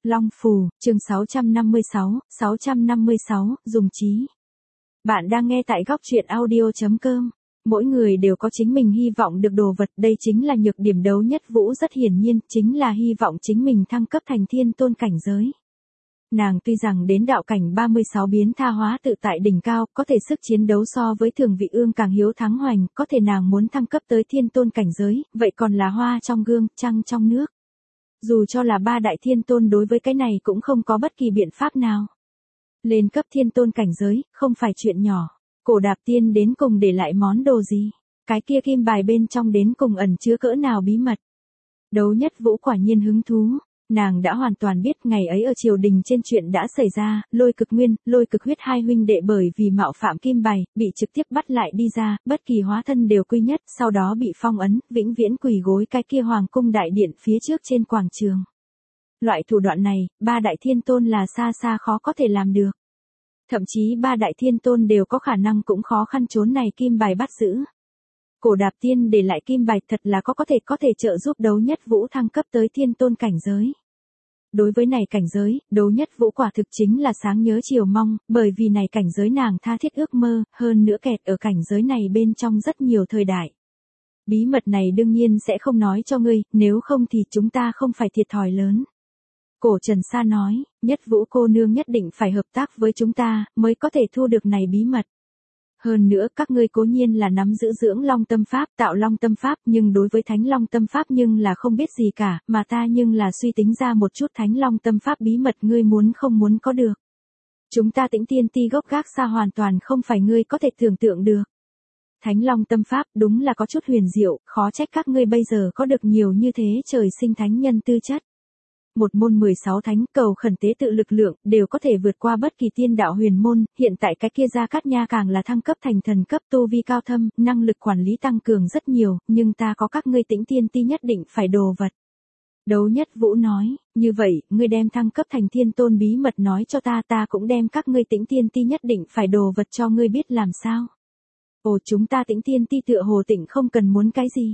Long Phù, chương 656, dùng trí. Bạn đang nghe tại góc truyện audio.com. Mỗi người đều có chính mình hy vọng được đồ vật, đây chính là nhược điểm Đấu Nhất Vũ rất hiển nhiên, chính là hy vọng chính mình thăng cấp thành thiên tôn cảnh giới. Nàng tuy rằng đến đạo cảnh 36 biến tha hóa tự tại đỉnh cao, có thể sức chiến đấu so với Thường Vị Ương càng hiếu thắng hoành, có thể nàng muốn thăng cấp tới thiên tôn cảnh giới, vậy còn là hoa trong gương, trăng trong nước. Dù cho là ba đại thiên tôn đối với cái này cũng không có bất kỳ biện pháp nào. Lên cấp thiên tôn cảnh giới, không phải chuyện nhỏ. Cổ Đạp Tiên đến cùng để lại món đồ gì? Cái kia kim bài bên trong đến cùng ẩn chứa cỡ nào bí mật? Đấu Nhất Vũ quả nhiên hứng thú. Nàng đã hoàn toàn biết ngày ấy ở triều đình trên chuyện đã xảy ra, Lôi Cực Nguyên, Lôi Cực Huyết hai huynh đệ bởi vì mạo phạm kim bài, bị trực tiếp bắt lại đi ra, bất kỳ hóa thân đều quy nhất, sau đó bị phong ấn, vĩnh viễn quỳ gối cái kia hoàng cung đại điện phía trước trên quảng trường. Loại thủ đoạn này, ba đại thiên tôn là xa xa khó có thể làm được. Thậm chí ba đại thiên tôn đều có khả năng cũng khó khăn trốn này kim bài bắt giữ. Cổ Đạp Tiên để lại kim bài thật là có thể trợ giúp Đấu Nhất Vũ thăng cấp tới thiên tôn cảnh giới. Đối với này cảnh giới, Đấu Nhất Vũ quả thực chính là sáng nhớ chiều mong, bởi vì này cảnh giới nàng tha thiết ước mơ, hơn nữa kẹt ở cảnh giới này bên trong rất nhiều thời đại. Bí mật này đương nhiên sẽ không nói cho ngươi, nếu không thì chúng ta không phải thiệt thòi lớn. Cổ Trần Sa nói, Nhất Vũ cô nương nhất định phải hợp tác với chúng ta, mới có thể thu được này bí mật. Hơn nữa các ngươi cố nhiên là nắm giữ dưỡng long tâm pháp, tạo long tâm pháp, nhưng đối với thánh long tâm pháp nhưng là không biết gì cả, mà ta nhưng là suy tính ra một chút thánh long tâm pháp bí mật ngươi muốn không muốn có được. Chúng ta Tĩnh Tiên Ti gốc gác xa hoàn toàn không phải ngươi có thể tưởng tượng được. Thánh long tâm pháp đúng là có chút huyền diệu, khó trách các ngươi bây giờ có được nhiều như thế trời sinh thánh nhân tư chất. Một môn 16 thánh cầu khẩn tế tự lực lượng, đều có thể vượt qua bất kỳ tiên đạo huyền môn, hiện tại cái kia Gia Cát Nha càng là thăng cấp thành thần cấp tu vi cao thâm, năng lực quản lý tăng cường rất nhiều, nhưng ta có các ngươi Tĩnh Tiên Ti nhất định phải đồ vật. Đấu Nhất Vũ nói, như vậy, ngươi đem thăng cấp thành thiên tôn bí mật nói cho ta cũng đem các ngươi Tĩnh Tiên Ti nhất định phải đồ vật cho ngươi biết làm sao. Ồ, chúng ta Tĩnh Tiên Ti tựa hồ Tĩnh không cần muốn cái gì.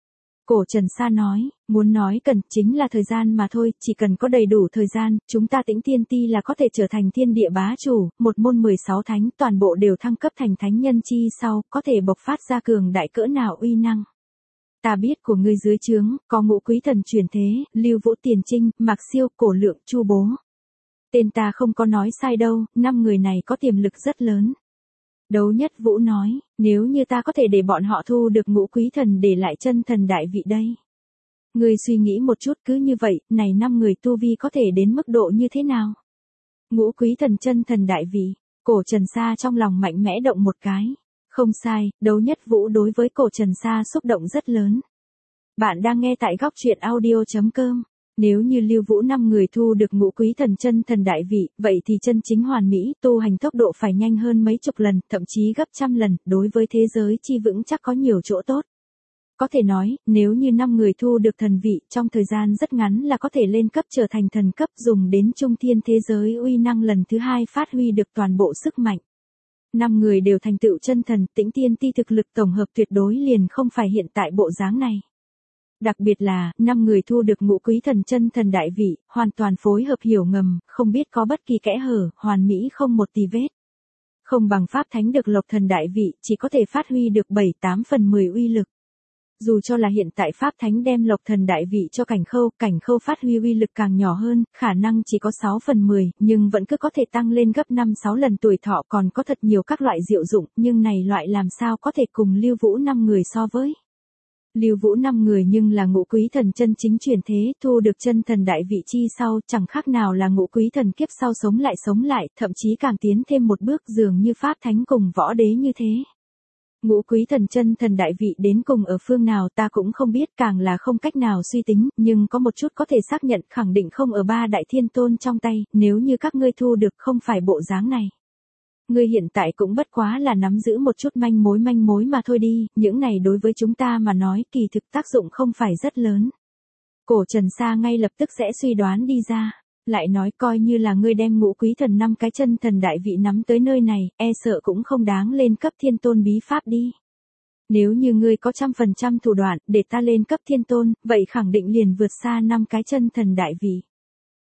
Cổ Trần Sa nói, muốn nói cần chính là thời gian mà thôi, chỉ cần có đầy đủ thời gian, chúng ta Tĩnh Tiên Ti là có thể trở thành thiên địa bá chủ, một môn 16 thánh toàn bộ đều thăng cấp thành thánh nhân chi sau, có thể bộc phát ra cường đại cỡ nào uy năng. Ta biết của ngươi dưới trướng, có Ngũ Quý Thần chuyển thế, Lưu Vũ Tiền Trinh, Mạc Siêu, Cổ Lượng, Chu Bố. Tên ta không có nói sai đâu, 5 người này có tiềm lực rất lớn. Đấu Nhất Vũ nói, nếu như ta có thể để bọn họ thu được Ngũ Quý Thần để lại chân thần đại vị đây. Ngươi suy nghĩ một chút cứ như vậy, này 5 người tu vi có thể đến mức độ như thế nào? Ngũ Quý Thần chân thần đại vị, Cổ Trần Sa trong lòng mạnh mẽ động một cái. Không sai, Đấu Nhất Vũ đối với Cổ Trần Sa xúc động rất lớn. Bạn đang nghe tại góc truyện audio.com. Nếu như Lưu Vũ 5 người thu được Ngũ Quý Thần chân thần đại vị, vậy thì chân chính hoàn mỹ, tu hành tốc độ phải nhanh hơn mấy chục lần, thậm chí gấp trăm lần, đối với thế giới chi vững chắc có nhiều chỗ tốt. Có thể nói, nếu như 5 người thu được thần vị, trong thời gian rất ngắn là có thể lên cấp trở thành thần cấp, dùng đến trung thiên thế giới uy năng lần thứ 2 phát huy được toàn bộ sức mạnh. 5 người đều thành tựu chân thần, Tĩnh Tiên Ti thực lực tổng hợp tuyệt đối liền không phải hiện tại bộ dáng này. Đặc biệt là, 5 người thu được Ngũ Quý Thần chân thần đại vị, hoàn toàn phối hợp hiểu ngầm, không biết có bất kỳ kẽ hở, hoàn mỹ không một tì vết. Không bằng Pháp Thánh được Lộc Thần đại vị, chỉ có thể phát huy được 7-8 phần 10 uy lực. Dù cho là hiện tại Pháp Thánh đem Lộc Thần đại vị cho Cảnh Khâu phát huy uy lực càng nhỏ hơn, khả năng chỉ có 6 phần 10, nhưng vẫn cứ có thể tăng lên gấp 5-6 lần tuổi thọ, còn có thật nhiều các loại diệu dụng, nhưng này loại làm sao có thể cùng Lưu Vũ 5 người so với. Lưu Vũ 5 người nhưng là Ngũ Quý Thần chân chính chuyển thế, thu được chân thần đại vị chi sau, chẳng khác nào là Ngũ Quý Thần kiếp sau sống lại, thậm chí càng tiến thêm một bước dường như Pháp Thánh cùng Võ Đế như thế. Ngũ Quý Thần chân thần đại vị đến cùng ở phương nào ta cũng không biết, càng là không cách nào suy tính, nhưng có một chút có thể xác nhận, khẳng định không ở ba đại thiên tôn trong tay, nếu như các ngươi thu được không phải bộ dáng này. Ngươi hiện tại cũng bất quá là nắm giữ một chút manh mối mà thôi đi, những này đối với chúng ta mà nói kỳ thực tác dụng không phải rất lớn. Cổ Trần Sa ngay lập tức sẽ suy đoán đi ra, lại nói coi như là ngươi đem Ngũ Quý Thần 5 cái chân thần đại vị nắm tới nơi này, e sợ cũng không đáng lên cấp thiên tôn bí pháp đi. Nếu như ngươi có 100% thủ đoạn để ta lên cấp thiên tôn, vậy khẳng định liền vượt xa 5 cái chân thần đại vị.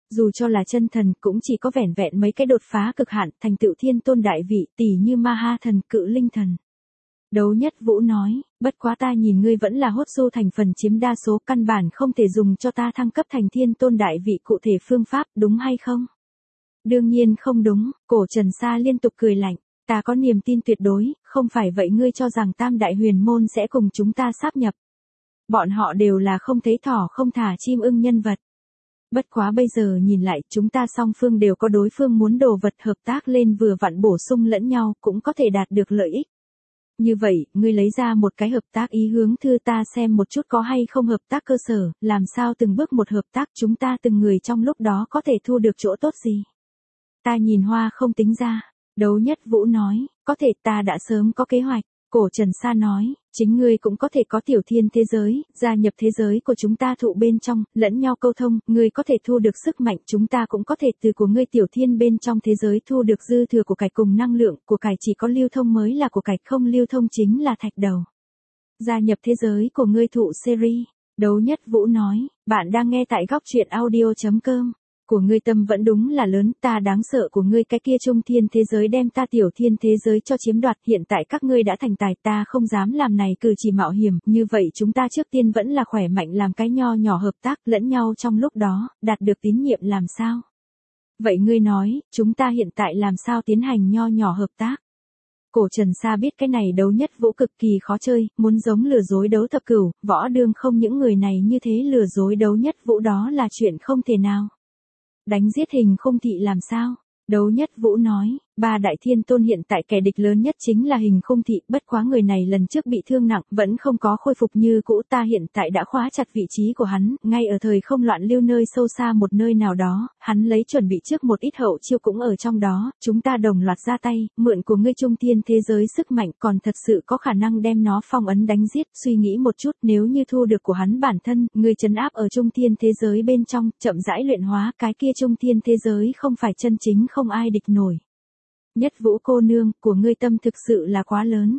Dù cho là chân thần cũng chỉ có vẻn vẹn mấy cái đột phá cực hạn thành tựu thiên tôn đại vị tỷ như ma ha thần cự linh thần. Đấu Nhất Vũ nói, bất quá ta nhìn ngươi vẫn là hốt du thành phần chiếm đa số căn bản không thể dùng cho ta thăng cấp thành thiên tôn đại vị cụ thể phương pháp đúng hay không? Đương nhiên không đúng, cổ Trần Sa liên tục cười lạnh, ta có niềm tin tuyệt đối, không phải vậy ngươi cho rằng Tam Đại Huyền Môn sẽ cùng chúng ta sáp nhập. Bọn họ đều là không thấy thỏ không thả chim ưng nhân vật. Bất quá bây giờ nhìn lại chúng ta song phương đều có đối phương muốn đồ vật hợp tác lên vừa vặn bổ sung lẫn nhau cũng có thể đạt được lợi ích. Như vậy, ngươi lấy ra một cái hợp tác ý hướng thư ta xem một chút có hay không hợp tác cơ sở, làm sao từng bước một hợp tác chúng ta từng người trong lúc đó có thể thu được chỗ tốt gì. Ta nhìn hoa không tính ra, Đấu Nhất Vũ nói, có thể ta đã sớm có kế hoạch. Cổ Trần Sa nói, chính ngươi cũng có thể có tiểu thiên thế giới, gia nhập thế giới của chúng ta thụ bên trong, lẫn nhau câu thông, ngươi có thể thu được sức mạnh, chúng ta cũng có thể từ của ngươi tiểu thiên bên trong thế giới thu được dư thừa của cải cùng năng lượng, của cải chỉ có lưu thông mới là của cải, không lưu thông chính là thạch đầu. Gia nhập thế giới của ngươi thụ series, Đấu Nhất Vũ nói, bạn đang nghe tại góc truyện audio.com. Của ngươi tâm vẫn đúng là lớn, ta đáng sợ của ngươi cái kia trung thiên thế giới đem ta tiểu thiên thế giới cho chiếm đoạt, hiện tại các ngươi đã thành tài, ta không dám làm này cử chỉ mạo hiểm, như vậy chúng ta trước tiên vẫn là khỏe mạnh làm cái nho nhỏ hợp tác lẫn nhau trong lúc đó, đạt được tín nhiệm làm sao? Vậy ngươi nói, chúng ta hiện tại làm sao tiến hành nho nhỏ hợp tác? Cổ Trần Sa biết cái này Đấu Nhất Vũ cực kỳ khó chơi, muốn giống lừa dối Đấu Thập Cửu, võ đương không những người này như thế lừa dối Đấu Nhất Vũ đó là chuyện không thể nào. Đánh giết Hình Khung Thị làm sao? Đấu Nhất Vũ nói, ba đại thiên tôn hiện tại kẻ địch lớn nhất chính là Hình Khung Thị, bất quá người này lần trước bị thương nặng, vẫn không có khôi phục như cũ, ta hiện tại đã khóa chặt vị trí của hắn, ngay ở thời không loạn lưu nơi sâu xa một nơi nào đó, hắn lấy chuẩn bị trước một ít hậu chiêu cũng ở trong đó, chúng ta đồng loạt ra tay, mượn của ngươi trung thiên thế giới sức mạnh, còn thật sự có khả năng đem nó phong ấn đánh giết, suy nghĩ một chút, nếu như thu được của hắn bản thân, ngươi trấn áp ở trung thiên thế giới bên trong, chậm rãi luyện hóa, cái kia trung thiên thế giới không phải chân chính không ai địch nổi. Nhất Vũ cô nương, của ngươi tâm thực sự là quá lớn.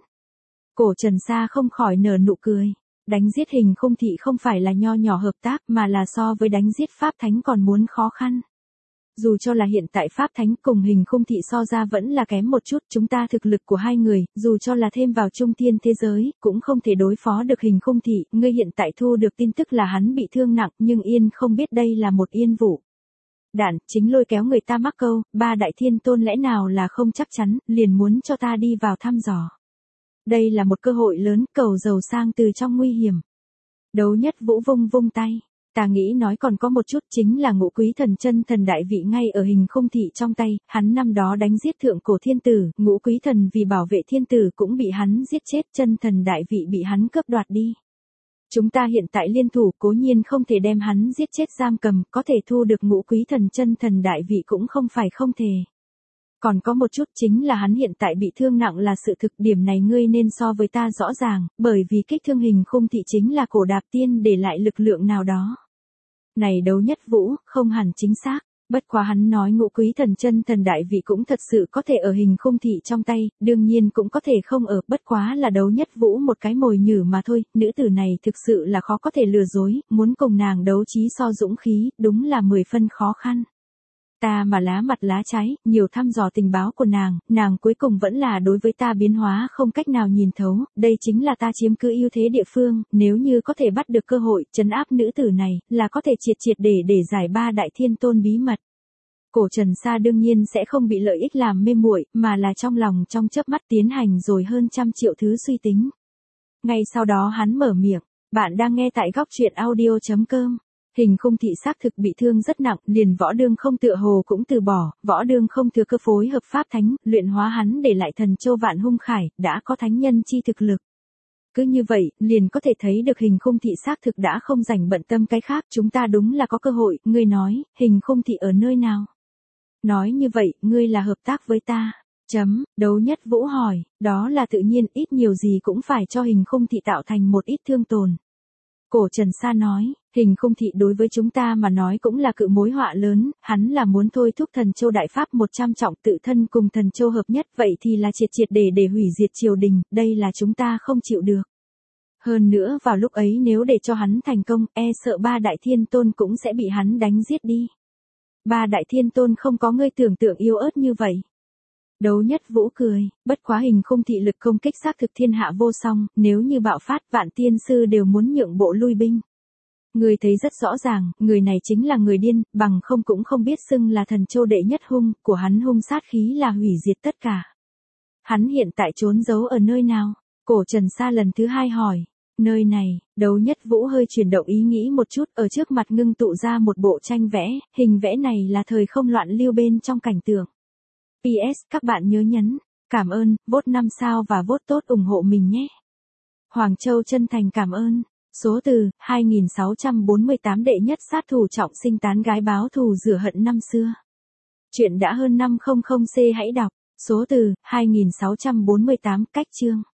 Cổ Trần Sa không khỏi nở nụ cười. Đánh giết Hình Khung Thị không phải là nho nhỏ hợp tác mà là so với đánh giết Pháp Thánh còn muốn khó khăn. Dù cho là hiện tại Pháp Thánh cùng Hình Khung Thị so ra vẫn là kém một chút, chúng ta thực lực của hai người, dù cho là thêm vào trung thiên thế giới, cũng không thể đối phó được Hình Khung Thị, ngươi hiện tại thu được tin tức là hắn bị thương nặng, nhưng Yên không biết đây là một yên vụ. Đạn, chính lôi kéo người ta mắc câu, ba đại thiên tôn lẽ nào là không chắc chắn, liền muốn cho ta đi vào thăm dò. Đây là một cơ hội lớn, cầu giàu sang từ trong nguy hiểm. Đấu Nhất Vũ vung vung tay. Ta nghĩ nói còn có một chút chính là Ngũ Quý Thần chân thần đại vị ngay ở Hình Khung Thị trong tay, hắn năm đó đánh giết thượng cổ thiên tử, Ngũ Quý Thần vì bảo vệ thiên tử cũng bị hắn giết chết, chân thần đại vị bị hắn cướp đoạt đi. Chúng ta hiện tại liên thủ cố nhiên không thể đem hắn giết chết giam cầm, có thể thu được Ngũ Quý Thần chân thần đại vị cũng không phải không thể. Còn có một chút chính là hắn hiện tại bị thương nặng là sự thực, điểm này ngươi nên so với ta rõ ràng, bởi vì kích thương Hình Khung Thị chính là Cổ Đạp Tiên để lại lực lượng nào đó. Này Đấu Nhất Vũ, không hẳn chính xác. Bất quá hắn nói Ngũ Quý Thần chân thần đại vị cũng thật sự có thể ở Hình Khung Thị trong tay, đương nhiên cũng có thể không ở, bất quá là Đấu Nhất Vũ một cái mồi nhử mà thôi, nữ tử này thực sự là khó có thể lừa dối, muốn cùng nàng đấu trí so dũng khí, đúng là 10 phân khó khăn. Ta mà lá mặt lá trái, nhiều thăm dò tình báo của nàng cuối cùng vẫn là đối với ta biến hóa không cách nào nhìn thấu, đây chính là ta chiếm cứ ưu thế địa phương, nếu như có thể bắt được cơ hội, trấn áp nữ tử này, là có thể triệt để giải ba đại thiên tôn bí mật. Cổ Trần Sa đương nhiên sẽ không bị lợi ích làm mê muội, mà là trong lòng trong chớp mắt tiến hành rồi hơn 100 triệu thứ suy tính. Ngay sau đó hắn mở miệng, bạn đang nghe tại góc truyện audio.com. Hình Khung Thị xác thực bị thương rất nặng, liền võ đương không tựa hồ cũng từ bỏ, võ đương không thừa cơ phối hợp Pháp Thánh, luyện hóa hắn để lại Thần Châu Vạn Hung Khải, đã có thánh nhân chi thực lực. Cứ như vậy, liền có thể thấy được Hình Khung Thị xác thực đã không rảnh bận tâm cái khác, chúng ta đúng là có cơ hội, ngươi nói, Hình Khung Thị ở nơi nào? Nói như vậy, ngươi là hợp tác với ta. Đấu Nhất Vũ hỏi, đó là tự nhiên, ít nhiều gì cũng phải cho Hình Khung Thị tạo thành một ít thương tổn. Cổ Trần Sa nói, Hình Khung Thị đối với chúng ta mà nói cũng là cự mối họa lớn, hắn là muốn thôi thúc Thần Châu Đại Pháp 100 trọng tự thân cùng Thần Châu hợp nhất, vậy thì là triệt để hủy diệt triều đình, đây là chúng ta không chịu được. Hơn nữa vào lúc ấy nếu để cho hắn thành công, e sợ ba đại thiên tôn cũng sẽ bị hắn đánh giết đi. Ba đại thiên tôn không có ngươi tưởng tượng yếu ớt như vậy. Đấu Nhất Vũ cười, bất quá hình khung thị lực công kích xác thực thiên hạ vô song, nếu như bạo phát vạn tiên sư đều muốn nhượng bộ lui binh. Người thấy rất rõ ràng, người này chính là người điên, bằng không cũng không biết xưng là thần châu đệ nhất hung, của hắn hung sát khí là hủy diệt tất cả. Hắn hiện tại trốn giấu ở nơi nào? Cổ Trần Sa lần thứ hai hỏi. Nơi này, Đấu Nhất Vũ hơi chuyển động ý nghĩ một chút, ở trước mặt ngưng tụ ra một bộ tranh vẽ, hình vẽ này là thời không loạn lưu bên trong cảnh tượng. PS, các bạn nhớ nhấn, cảm ơn, vote 5 sao và vote tốt ủng hộ mình nhé. Hoàng Châu chân thành cảm ơn. Số từ, 2648 đệ nhất sát thủ trọng sinh tán gái báo thù rửa hận năm xưa. Chuyện đã hơn 500 C hãy đọc. Số từ, 2648 cách chương.